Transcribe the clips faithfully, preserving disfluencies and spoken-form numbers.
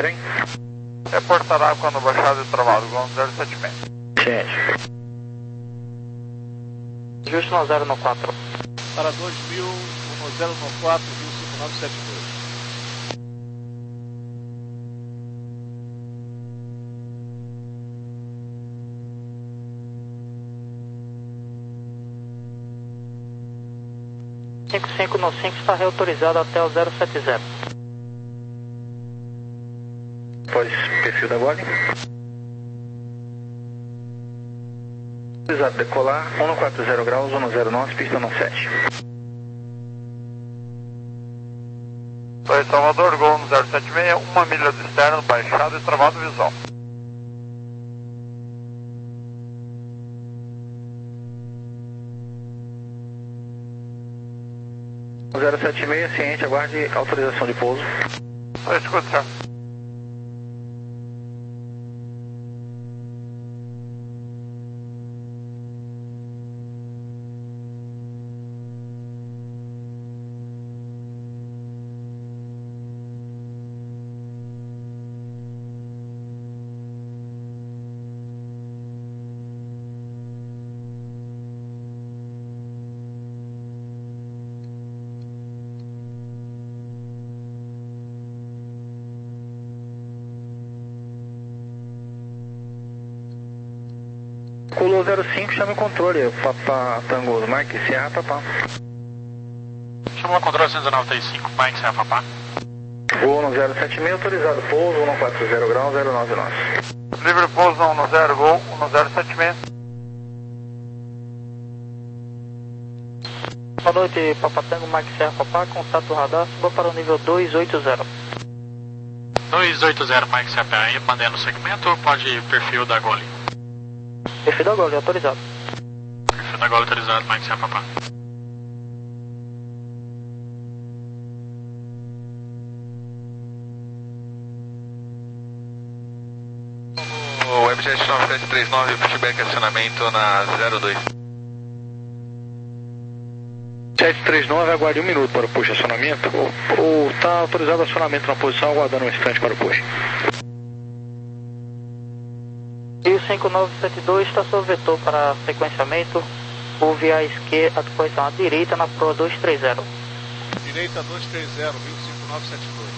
trem? Reportará quando baixado e travado, Gol zero sete seis. Ciente. Justo no zero no quatro. Para dois mil, no zero no quatro, Rio cinco nove sete dois. cinco cinco no cinco está reautorizado até o zero sete zero. Pois, perfil da Gole. Autorizado decolar, um quatro zero graus, um zero nove, pista no sete. Oi, Salvador, Gol zero sete seis, uma milha do externo, baixado e travado visual. zero sete seis, ciente, aguarde autorização de pouso. Oi, escuta, senhor. Colou zero cinco, chama o controle, Papa Tango, Mike, Serra, Papá. Chama o controle cento e noventa e cinco, Mike, Serra, Papá. Gol no zero sete seis, autorizado, pouso, um quatro zero graus, zero nove nove. Livre pouso um zero, Gol um zero sete seis. Boa noite, Papatango, Mike Serra Papá, contato radar, suba para o nível dois oito zero. dois oito zero, Mike Serra, aí mandei no segmento, pode perfil da Gole. Perfil da Gole, autorizado. Perfil da Gole autorizado, Mike Serra, Papá. O Webjet nove sete três nove, pushback acionamento na zero dois. sete três nove, aguarde um minuto para o push acionamento. Ou está autorizado acionamento na posição, aguardando um instante para o push. Rio cinco nove sete dois está sob vetor para sequenciamento. Houve à esquerda, a correção à direita na proa dois três zero. Direita dois três zero, Rio cinco nove sete dois.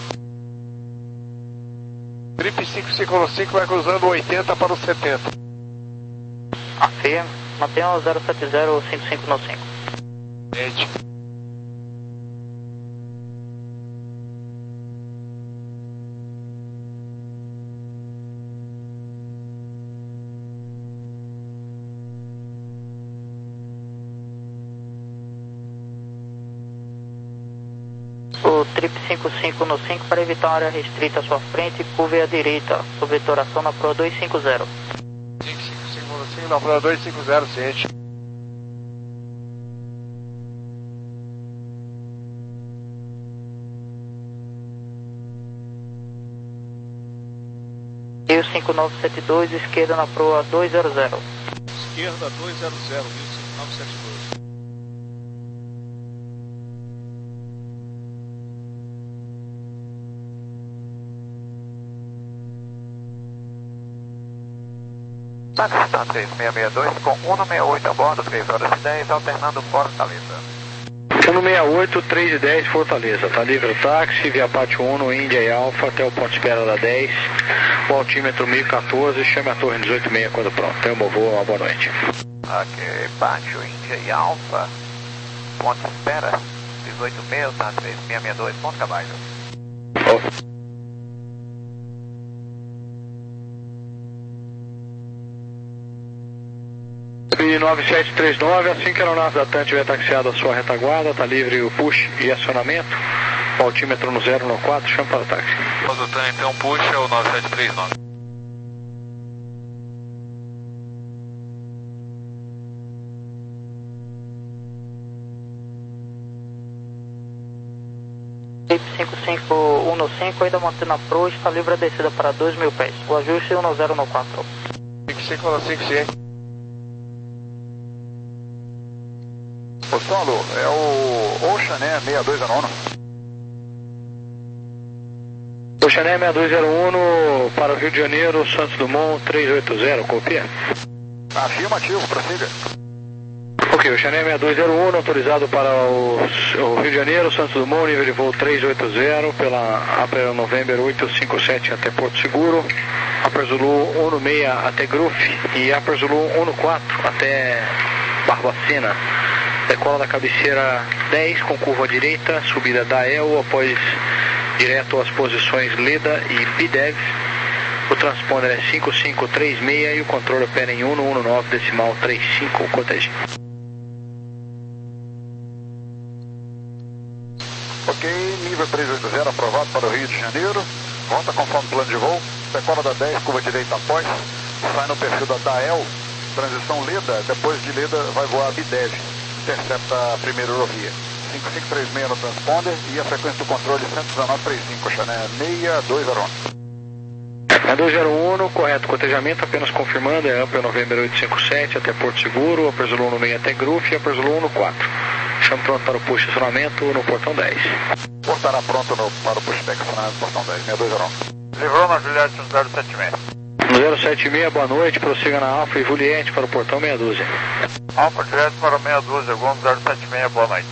Trip cinco cinco cinco vai cruzando o oitenta para o setenta. Afirma, mantenha o zero sete zero cinco cinco no cinco. Gente. O trip cinco cinco no cinco para evitar uma área restrita à sua frente, curve à direita, sob vetoração na proa dois cinco zero. cinco cinco cinco no cinco na proa dois cinco zero, ciente. Rio cinco nove sete dois, esquerda na proa dois zero zero. Esquerda dois zero zero, Rio cinco nove sete dois. Pakistan três seis seis dois com um seis oito a bordo, três horas e dez, alternando Fortaleza. um seis oito, três e dez, Fortaleza. Tá livre o táxi, via Pátio um, Índia e Alfa, até o ponto de espera da dez. O altímetro mil e quatorze, chame a torre dezoito e meia quando pronto. Até o meu voo, uma boa noite. Ok, Pátio, Índia e Alfa. Ponto de espera, dezoito e meia, tá três seis seis dois, ponto cabalho. Oh. nove sete três nove, assim que a aeronave da TAM tiver taxiado a sua retaguarda, está livre o push e acionamento. O altímetro no zero no quatro, chama para o táxi. O TAM então push é o nove sete três nove. cinco cinco um no cinco, ainda mantendo a proa, está livre a descida para dois mil pés. O ajuste um zero no quatro. cinco cinco no cinco, sim. Ô Saulo, é o Ocean, né? sessenta e dois a nono. Oxané seis dois zero um para o Rio de Janeiro, Santos Dumont três oito zero, copia. Afirmativo, prossiga. Ok, Oxané seis dois zero um, autorizado para o, o Rio de Janeiro, Santos Dumont, nível de voo três oito zero, pela Upper November oito cinco sete até Porto Seguro, Upper Zulu um seis até Gruf e Upper Zulu um quatro até Barbacena. Decola da cabeceira dez com curva à direita, subida da E L, após direto às posições Leda e B D E V. O transponder é cinco cinco três seis e o controle opera em um um nove decimal trinta e cinco, cortesia. Ok, nível três oito zero aprovado para o Rio de Janeiro. Volta conforme plano de voo. Decola da dez, curva direita após. Sai no perfil da D A E L, transição Leda. Depois de Leda vai voar B D E V. Intercepta a primeira eurovia. cinco cinco três seis no transponder e a frequência do controle cento e dezenove trinta e cinco, Xané seis dois zero um. seis dois zero um, correto cotejamento, apenas confirmando, é Upper November oito cinco sete até Porto Seguro, Upper Zulu um seis até Gruf e Upper Zulu um quatro. Chamo pronto para o push de acionamento no portão dez. Portará pronto no, para o pushback acionamento no portão dez, seis dois zero um. Livrou na Juliette zero sete seis. No zero sete seis, boa noite, prossiga na Alfa e Juliette para o portão meia dúzia. Alfa direto para meia dúzia, Gomes zero sete seis, boa noite.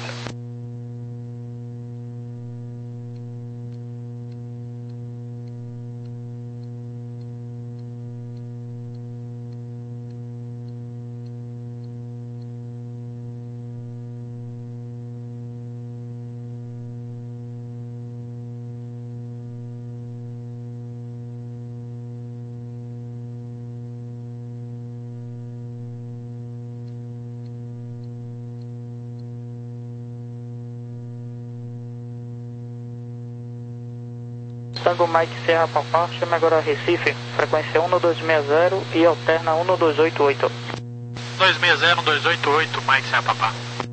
Tango Mike Serra Papá, chama agora Recife, frequência um dois seis zero e alterna um dois oito oito. dois seis zero, dois oito oito, Mike Serra Papá.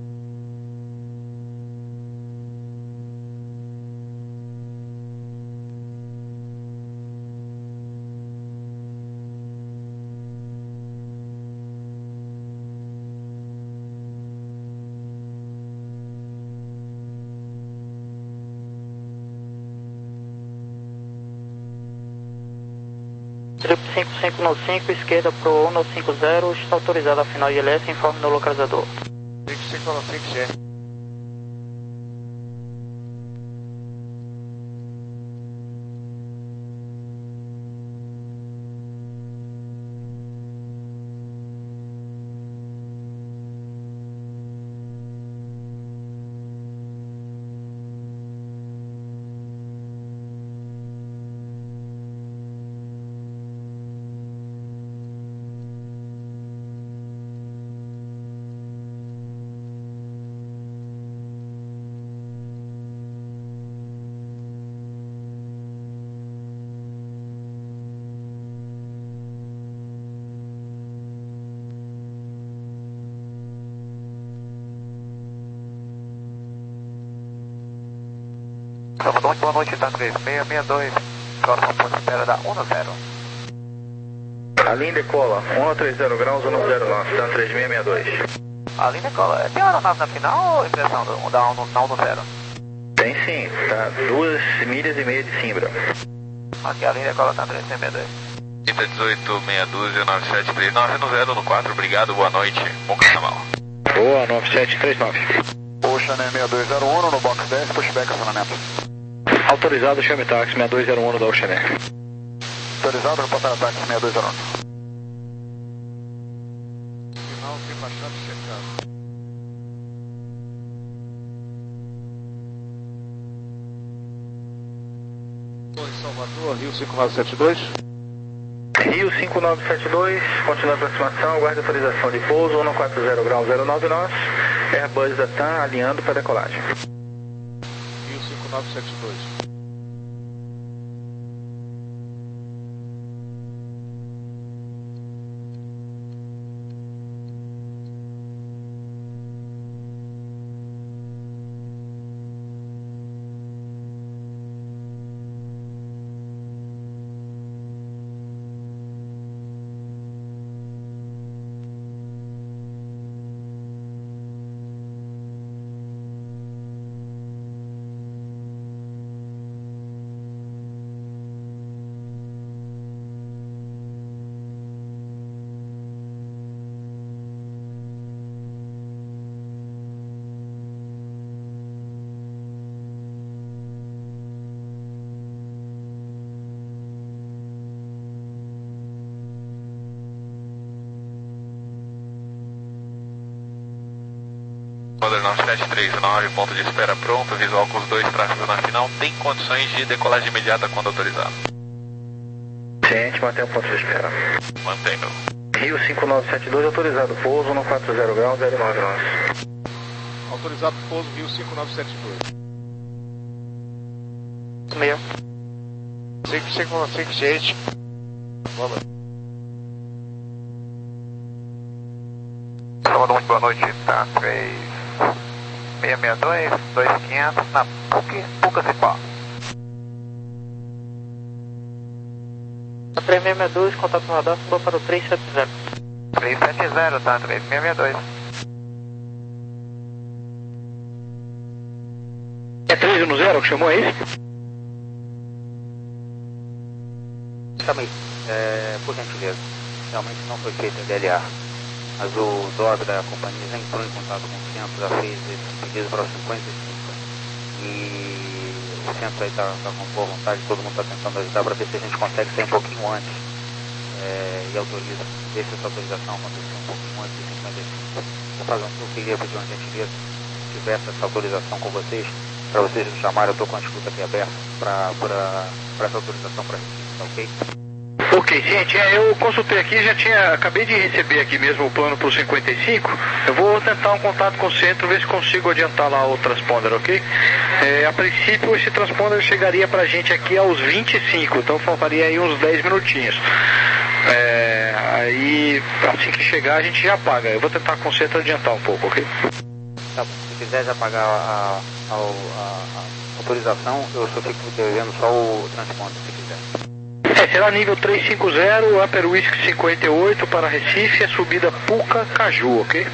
cinco cinco nove cinco, esquerda pro um cinco zero, está autorizado a final de L S, informe no localizador. cinco cinco nove cinco, chefe. Salvador, boa noite, tá três seis seis dois, próximo ponto de espera da um zero. A linha decola, um três zero graus, um zero nove, tá três seis seis dois. A linha decola, tem aeronave na final ou impressão do, da um zero? Tem sim, tá duas milhas e meia de Simbra. Aqui a linha decola tá três seis seis dois. Quinta dezoito, meia dúzia, nove sete três nove, no zero, no quatro, obrigado, boa noite, bom carnaval. Boa, nove sete três nove. Oxané seis dois zero um no box dez, pushback acionamento. Autorizado, chame táxi seis dois zero um da Oxané. Autorizado, reportar ataque seis dois zero um. Final, clima chave checado. Estou em Salvador, Rio cinco nove sete dois. Rio cinco nove sete dois, continua a aproximação, aguarde autorização de pouso, um quatro zero grau zero nove nove, Airbus da TAM alinhando para decolagem. Rio cinco nove sete dois. Model nove sete três nove, ponto de espera pronto, visual com os dois tráfegos na final, tem condições de decolagem imediata quando autorizado. Ciente, mantém o ponto de espera. Mantendo. Rio cinco nove sete dois, autorizado pouso no quatro zero grau, zero nove nove. Autorizado pouso Rio cinco nove sete dois. Meio. cinco cinco cinco gente. Vamos. Sábado, muito boa noite, tá? três seis seis dois, dois quinhentos na P U C, Puca Cipó. três seis seis dois, contato no radar, suba para o três sete zero. três sete zero, tá? três seis seis dois. É três um zero que chamou, é isso? Também, é, por gentileza, realmente não foi feito a D L A, mas o D O B da companhia já entrou em contato com o centro, já fez esse pedido para os cinquenta e cinco. E o centro aí está tá com boa vontade, todo mundo está tentando ajudar para ver se a gente consegue sair um pouquinho antes é, e autoriza, ver se essa autorização acontecer um pouquinho antes de cinquenta e cinco. Vou fazer um, eu queria pedir uma gentileza, se tivesse essa autorização com vocês, para vocês me chamarem, eu estou com a escuta aqui aberta para essa autorização para Recife, tá ok? Ok, gente, é, eu consultei aqui, já tinha, acabei de receber aqui mesmo o plano para o cinquenta e cinco. Eu vou tentar um contato com o centro, ver se consigo adiantar lá o transponder, ok? É, a princípio esse transponder chegaria para a gente aqui aos vinte e cinco, então faltaria aí uns dez minutinhos. É, aí assim que chegar a gente já paga. Eu vou tentar com o centro adiantar um pouco, ok? Tá bom, se quiser já pagar a, a, a, a autorização, eu só fico devendo só o transponder, se quiser. É, será nível trezentos e cinquenta, Upper Whisky cinquenta e oito para Recife, a subida Puca Caju, ok?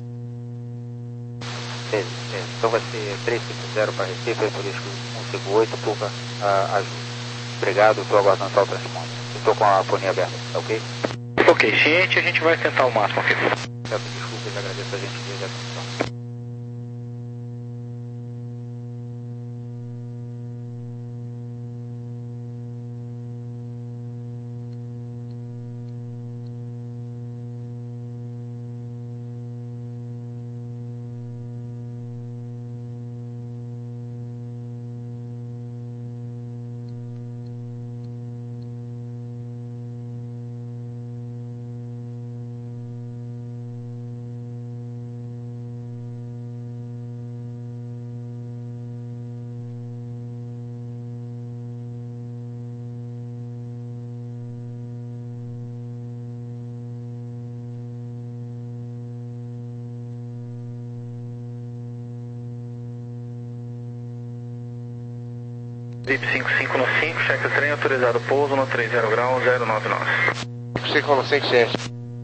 Beleza, beleza. Então vai ser trezentos e cinquenta para Recife, Upper Whisky cento e cinquenta e oito, Puca uh, Aju. Obrigado, estou aguardando só o transponder. Estou com a fonia aberta, tá ok? Ok, ciente, a gente vai tentar o máximo aqui. Peço desculpas e agradeço a gentileza e a atenção. V I P cinco cinco no cinco, cheque o trem, autorizado pouso no trinta grau, zero nove nove. cinco cinco no cinco gente.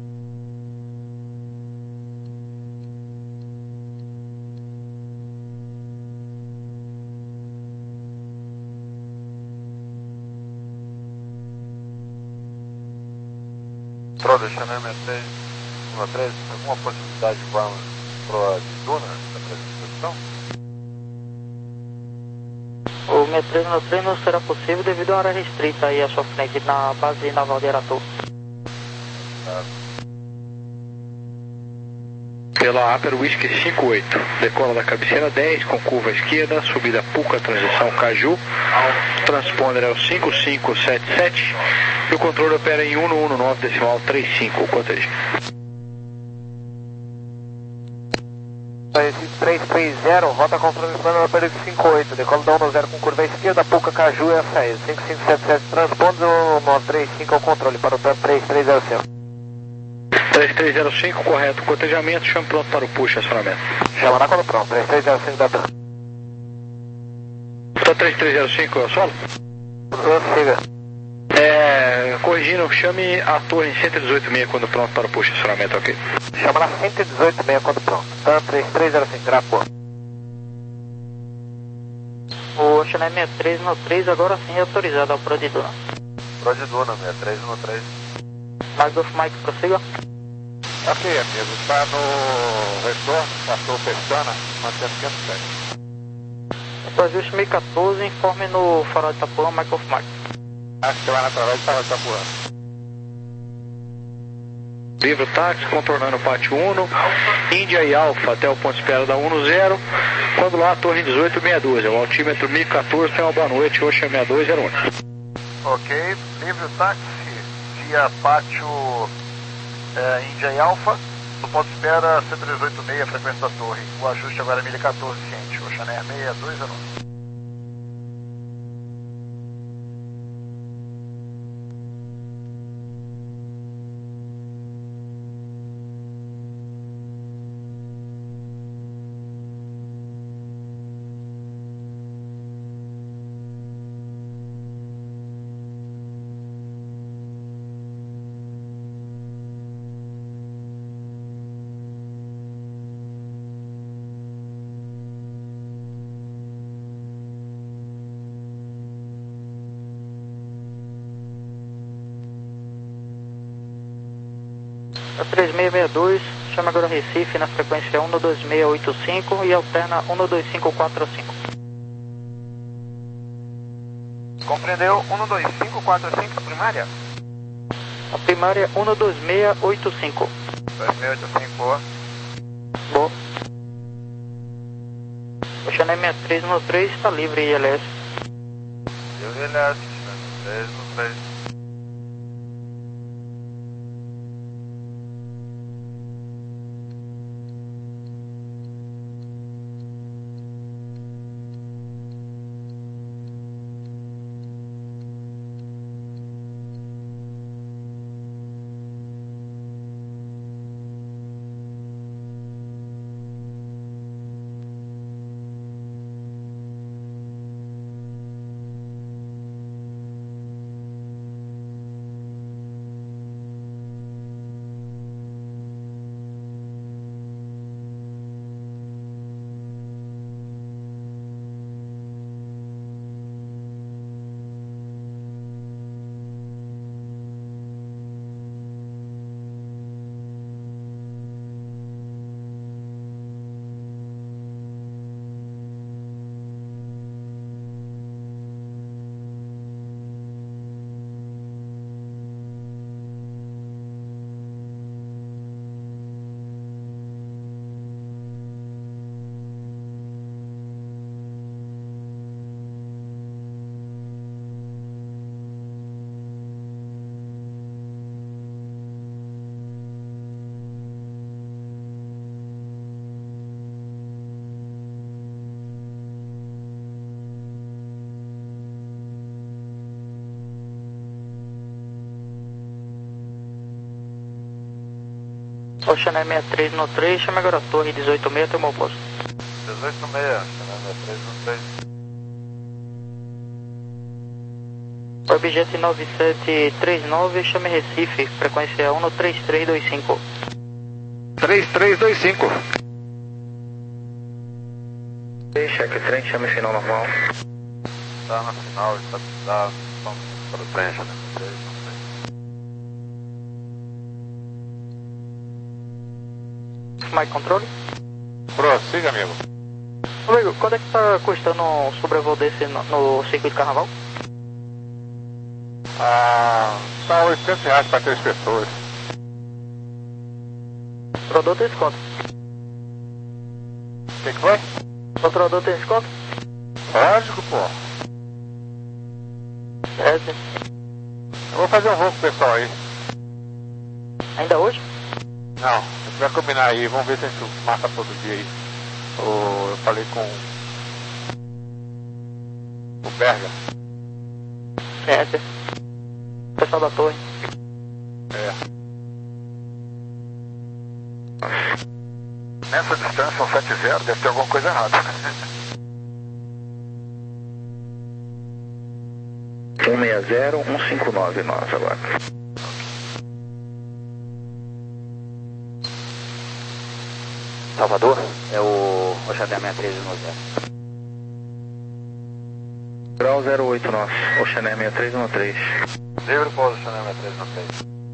Trouxe a M T um três, alguma possibilidade de vamos para a Duna da apresentação? O sessenta e três no trem não será possível devido à área restrita aí à sua frente na base naval de Aratu. Tá. Pela Upper Whisky cinquenta e oito, decola da cabeceira dez, com curva à esquerda, subida Puca, transição Caju, transponder é o cinco cinco sete sete e o controle opera em cento e dezesseis decimal trinta e cinco, quanto é isso? três três zero, rota controle plano da parede cinquenta e oito, decola da um zero com curva à esquerda, Puca Caju é a saída, cinco cinco sete sete, transponder nove três cinco ao controle para o plano três três zero cinco. três três zero cinco, correto, cotejamento, chame pronto para o push, acionamento. Chama na quando pronto, três três zero cinco da Duna. Então três três zero cinco é o solo? Siga. É, corrigindo, chame a torre cento e dezoito seis quando pronto para o push, acionamento, ok? Chama na cento e dezoito seis quando pronto. Tan três três zero cinco, grafo. O Chennai sessenta e três no três agora sim é autorizado ao Pro de Duna. Pro de Duna, sessenta e três no três. Mike Golf Mike, prossiga. Ok, amigo, está no retorno, passou Pestana, mantendo quinhentos e sete. Para ajuste mil e quatorze, informe no farol de Itapuã, Mike Golf Mike. Acho que lá na através estava Itapuã. Livre o táxi, contornando o pátio um, Índia e Alfa até o ponto de espera da um zero. Quando lá, torre dezoito sessenta e dois, o altímetro mil e quatorze, tem uma boa noite, Ocean sessenta e dois zero um. Ok, livre o táxi, via pátio é, Índia e Alfa, no ponto de espera cento e dezoito vírgula seis, frequência da torre. O ajuste agora é mil e quatorze, ciente, Ocean Air sessenta e dois zero um. A três seis seis dois, chama agora Recife na frequência um dois seis oito cinco e alterna um dois cinco quatro cinco. Compreendeu? um dois cinco quatro cinco, a primária? A primária um dois seis oito cinco. dois seis oito cinco, boa. Boa. O Chanel sessenta e três no três está livre I L S. Livre I L S, três no três. O Chanel sessenta e três no três, chama agora Torre dezoito seis, tem o meu posto. dezoito seis, Chanel sessenta e três no três. Objeto nove sete três nove, chame Recife, frequência um três três dois cinco. três três dois cinco. Cheque trem, chame final normal. Tá na final, está tá, para o trem, Chanel três. Mike Controle. Prossiga, amigo. Amigo, quanto é que tá custando um sobrevoo desse no, no circuito carnaval? Ah, tá oitocentos reais para três pessoas. Produto tem desconto. O que que foi? O produto tem desconto? Lógico, pô. É, sim. Eu vou fazer um voo com o pessoal aí. Ainda hoje? Não, a gente vai combinar aí, vamos ver se a gente marca todo dia aí. O, eu falei com o Berga. É, sim. Pessoal da torre. É. Nessa distância, um sete zero, deve ter alguma coisa errada. um seis zero um cinco nove nós agora. Salvador, é o Ocean sessenta e três no zero. Grau zero oito nosso, Ocean sessenta e três no três. Livre pouso, Chanel sessenta e três no três.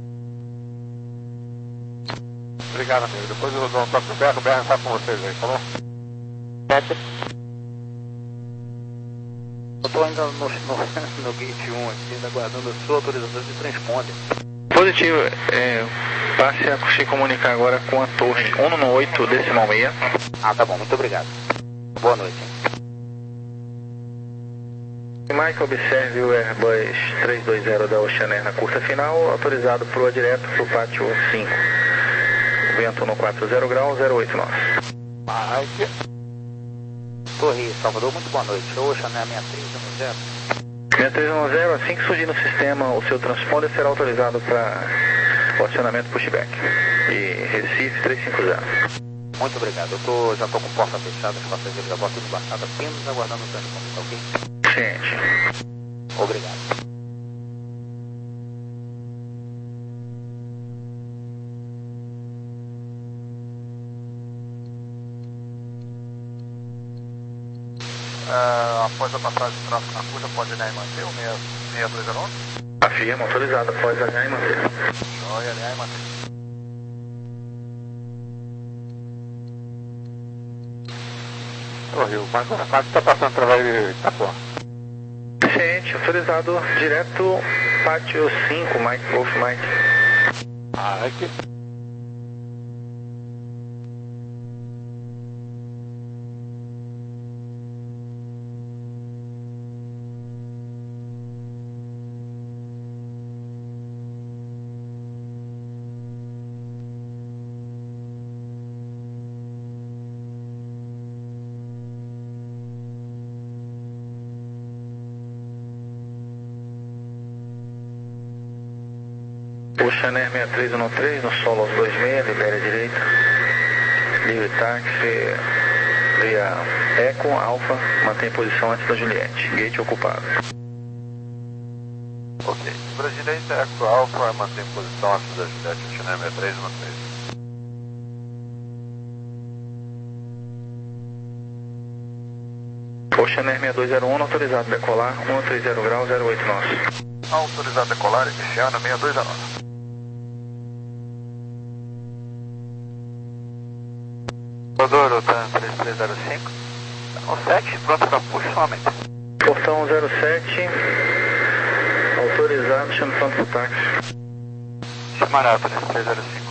Obrigado, amigo. Depois eu dou um toque do Berga, o Berga está com vocês aí, falou? Sete. Eu tô ainda no, no, no gate um aqui, ainda aguardando a sua autorização de transponder. Positivo, é, passe a se comunicar agora com a torre um no oito decimal meia. Ah, tá bom, muito obrigado. Boa noite. Mike, observe o Airbus trezentos e vinte da Oceanair na curta final, autorizado proa direto para o pátio cinco. Vento no quatro zero graus, zero oito nós. Mike. Torre Salvador, muito boa noite. Oceanair sessenta e três um zero. sessenta e três um zero, assim que surgir no sistema, o seu transponder será autorizado para o acionamento pushback. E Recife trezentos e cinquenta. Muito obrigado. Eu tô, já estou com porta fechada, os passageiros já botam tudo embaixado, apenas aguardando o transponder, tá ok? Gente. Obrigado. Uh, após a passagem de tráfego na curva, pode alinhar e manter o seis dois zero um? Afirma, autorizado, após alinhar e manter. Joia, alinhar e manter. Ô Rio, o Marco quatro está passando através de Itapuã. Gente, autorizado direto pátio cinco, Mike, Wolf Mike. Mike. Oceanair sessenta e três um três, no solo aos dois seis, libere a direita. Livre táxi, via Eco, Alfa, mantém posição antes da Juliette. Gate ocupado. Ok. Libra direita, Eco, Alfa, mantém posição antes da Juliette, Oceanair sessenta e três um três. Oceanair sessenta e dois zero um, autorizado a decolar, um três zero graus, zero oito nós. Autorizado a decolar, iniciando sessenta e dois zero um. Rodoro, tá três três zero cinco. O sete, pronto para push somente. Portão zero sete, autorizado, chame pronto pro táxi. Chamará, três três zero cinco.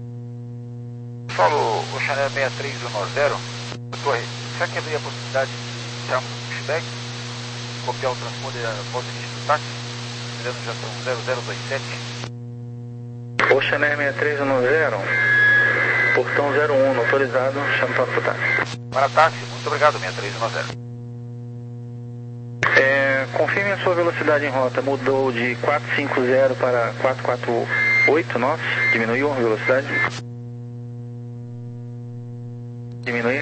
Solo Oceanair sessenta e três um zero. Torre, será que haveria a possibilidade de iniciar um pushback? Copiar o transponder após o início do táxi? Mirando já são zero zero dois sete. Oceanair sessenta e três um zero, portão zero um, autorizado, chame pronto pro táxi. Para táxi, muito obrigado, sessenta e três um zero. É, confirme a sua velocidade em rota, mudou de quatrocentos e cinquenta para quatrocentos e quarenta e oito nós, diminuiu a velocidade? Diminuir?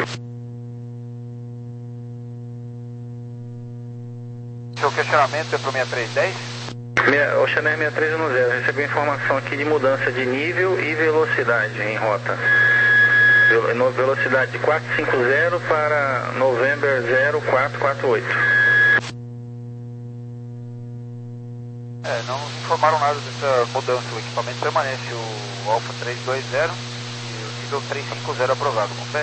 Seu questionamento é para o sessenta e três dez? Oceanair sessenta e três um zero, recebi informação aqui de mudança de nível e velocidade em rota. Velocidade de quatrocentos e cinquenta para November zero quatro quatro oito. É, não nos informaram nada dessa mudança. O equipamento permanece o Alfa trezentos e vinte e o nível trezentos e cinquenta aprovado, confere?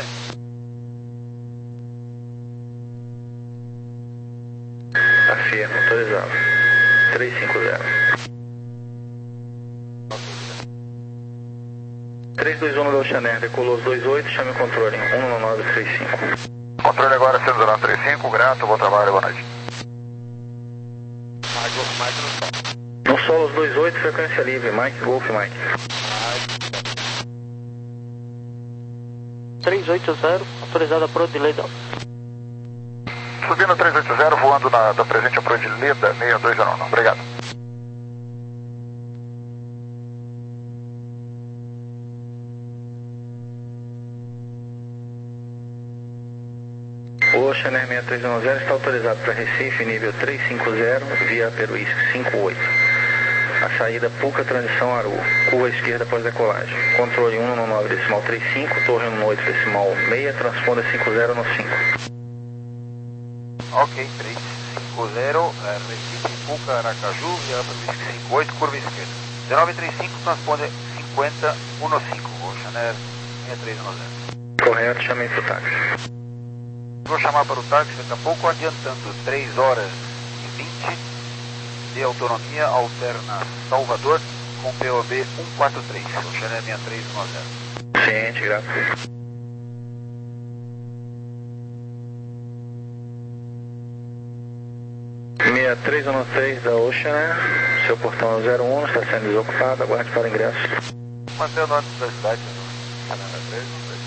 Afirma, autorizado. trezentos e cinquenta. trezentos e vinte e um da Oceanair, decolou os dois oito, chame o controle, um nove três cinco. Controle agora sendo zero três cinco, grato, bom trabalho, boa noite. Mike Golf Mike no solo. No solo os dois oito, frequência livre, Mike Golf Mike. trezentos e oitenta, autorizada por delay da Subindo trezentos e oitenta, voando na, da presente a pro de Leda, seis dois zero um, obrigado. O Oceanair sessenta e três um zero está autorizado para Recife, nível trezentos e cinquenta, via Peruísque cinquenta e oito. A saída Puca, transição Aru, curva esquerda após decolagem. Controle um nove decimal trinta e cinco, torre um oito decimal seis, transponder cinquenta no cinco. Ok, trezentos e cinquenta, é, Recife, Puca, Aracaju, via Peruísque cinquenta e oito, curva esquerda. dezenove trinta e cinco, transponder cinquenta no cinco, Oceanair sessenta e três um zero. Correto, chamei para o táxi. Vou chamar para o táxi daqui a pouco, adiantando três horas e vinte de autonomia alterna Salvador, com P O B um quatro três, Oceaner seis três um zero. Ciente, graças. seis três um três da Oceaner, seu portão zero um está sendo desocupado, aguarde para o ingresso. Mantenha o nome da cidade, Oceaner três um três.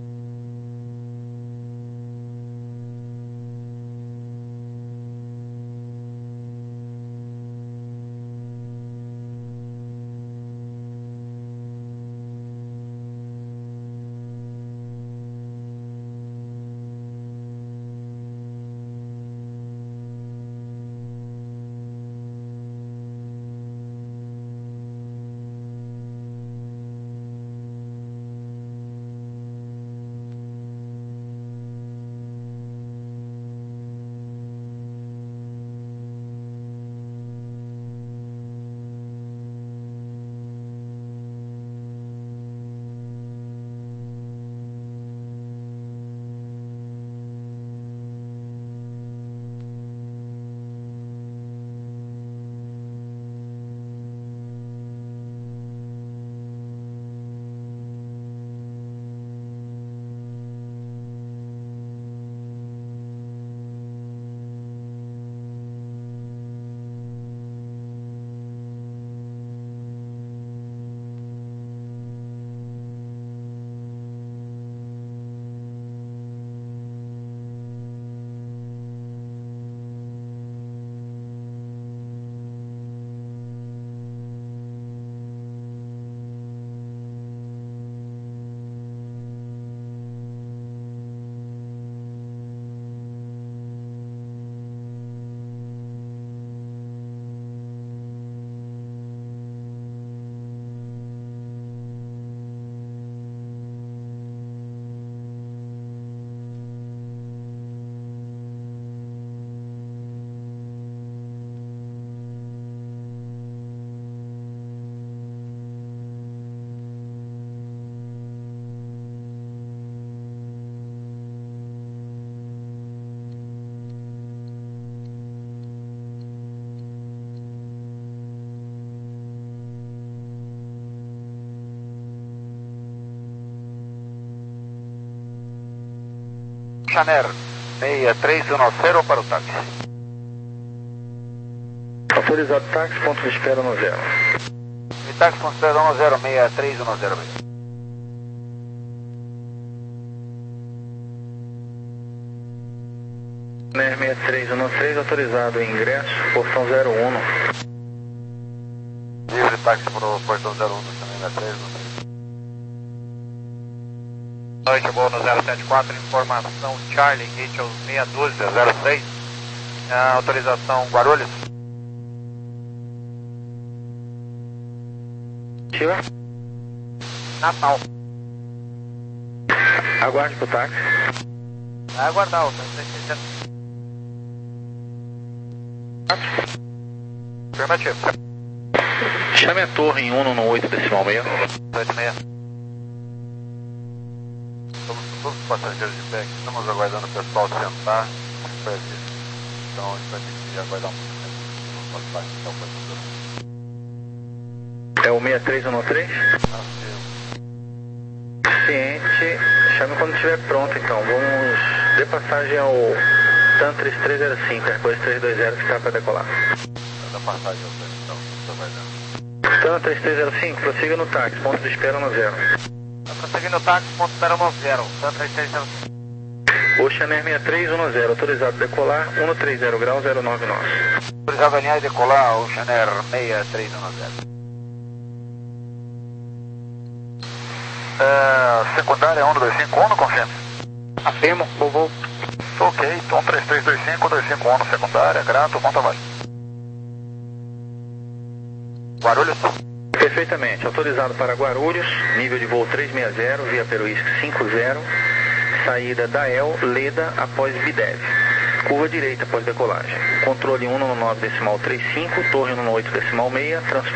Oceaner seis três um zero para o táxi. Autorizado táxi, ponto de espera no zero. E táxi ponto de espera no zero, seis três um zero. seis três um três, autorizado ingresso, portão zero um. Livre táxi para o portão zero um, também seis três um três. Noite, boa no zero sete quatro, informação Charlie, Rachel seis um dois zero seis, ah, autorização Guarulhos. Ativa. Natal. Aguarde pro táxi. Vai aguardar, o táxi. Afirmativo. Chame a torre em um no oito decimal meio. oito seis. Estamos com todos os passageiros de pé aqui, estamos aguardando o pessoal sentar. Então a gente vai ter que aguardar um pouco. É o seis três um três? Ciente. Chame quando estiver pronto então. Vamos de passagem ao TAM três três zero cinco, Airpost três dois zero que está para decolar. Da passagem ao TAM, então, estou aguardando. TAM três três zero cinco, prossiga no táxi, ponto de espera no zero. Está prosseguindo o táxi, ponto de espera no zero, TAM três três zero cinco. Oceaner seis três um zero, autorizado a decolar, um trinta grau zero nove nove. Autorizado a alinhar e decolar, Oceaner seis três um zero. É, secundária um dois cinco um, confirma? Afirmo, vou, vou. Ok, tom três três dois cinco, dois cinco um secundária, grato, conta vai. Guarulhos? Perfeitamente, autorizado para Guarulhos, nível de voo trezentos e sessenta, via Peruísque cinquenta, saída da E L, Leda, após Bidev. Curva direita após decolagem. Controle um nove decimal trinta e cinco, torre um oito decimal seis, transfer